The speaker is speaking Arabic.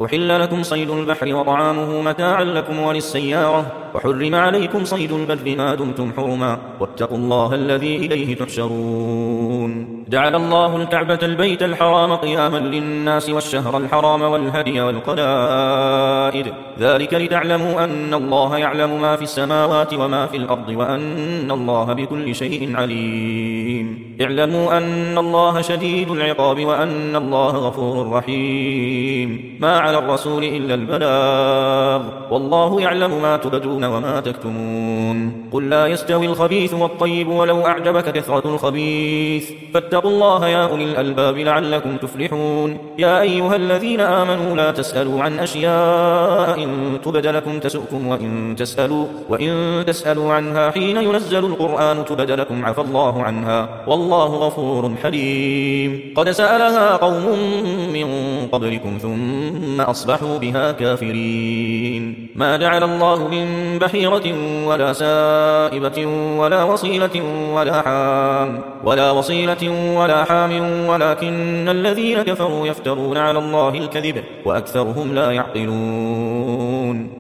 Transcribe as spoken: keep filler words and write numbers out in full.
أحل لكم صيد البحر وطعامه متاعا لكم وللسيارة وحرم عليكم صيد البر ما دمتم حرما واتقوا الله الذي إليه تحشرون جعل الله الكعبة البيت الحرام قياما للناس والشهر الحرام والهدي والقلائد ذلك لتعلموا أن الله يعلم ما في السماوات وما في الأرض وأن الله بكل شيء عليم اعلموا أن الله شديد العقاب وأن الله غفور رحيم ما على الرسول إلا البلاغ والله يعلم ما تبدون وما تكتمون قل لا يستوي الخبيث والطيب ولو أعجبك كثرة الخبيث فاتقوا الله يا أولي الألباب لعلكم تفلحون يا أيها الذين آمنوا لا تسألوا عن أشياء إن تبد لكم تسؤكم وإن تسألوا, وإن تسألوا عنها حين ينزل القرآن تبد لكم عفى الله عنها والله غفور حليم قد سألها قوم من قبلكم ثم أصبحوا بها كافرين ما جعل الله من بحيرة ولا سائبة ولا وصيلة ولا حام ولا وصيلة ولا حام ولكن الذين كفروا يفترون على الله الكذب وأكثرهم لا يعقلون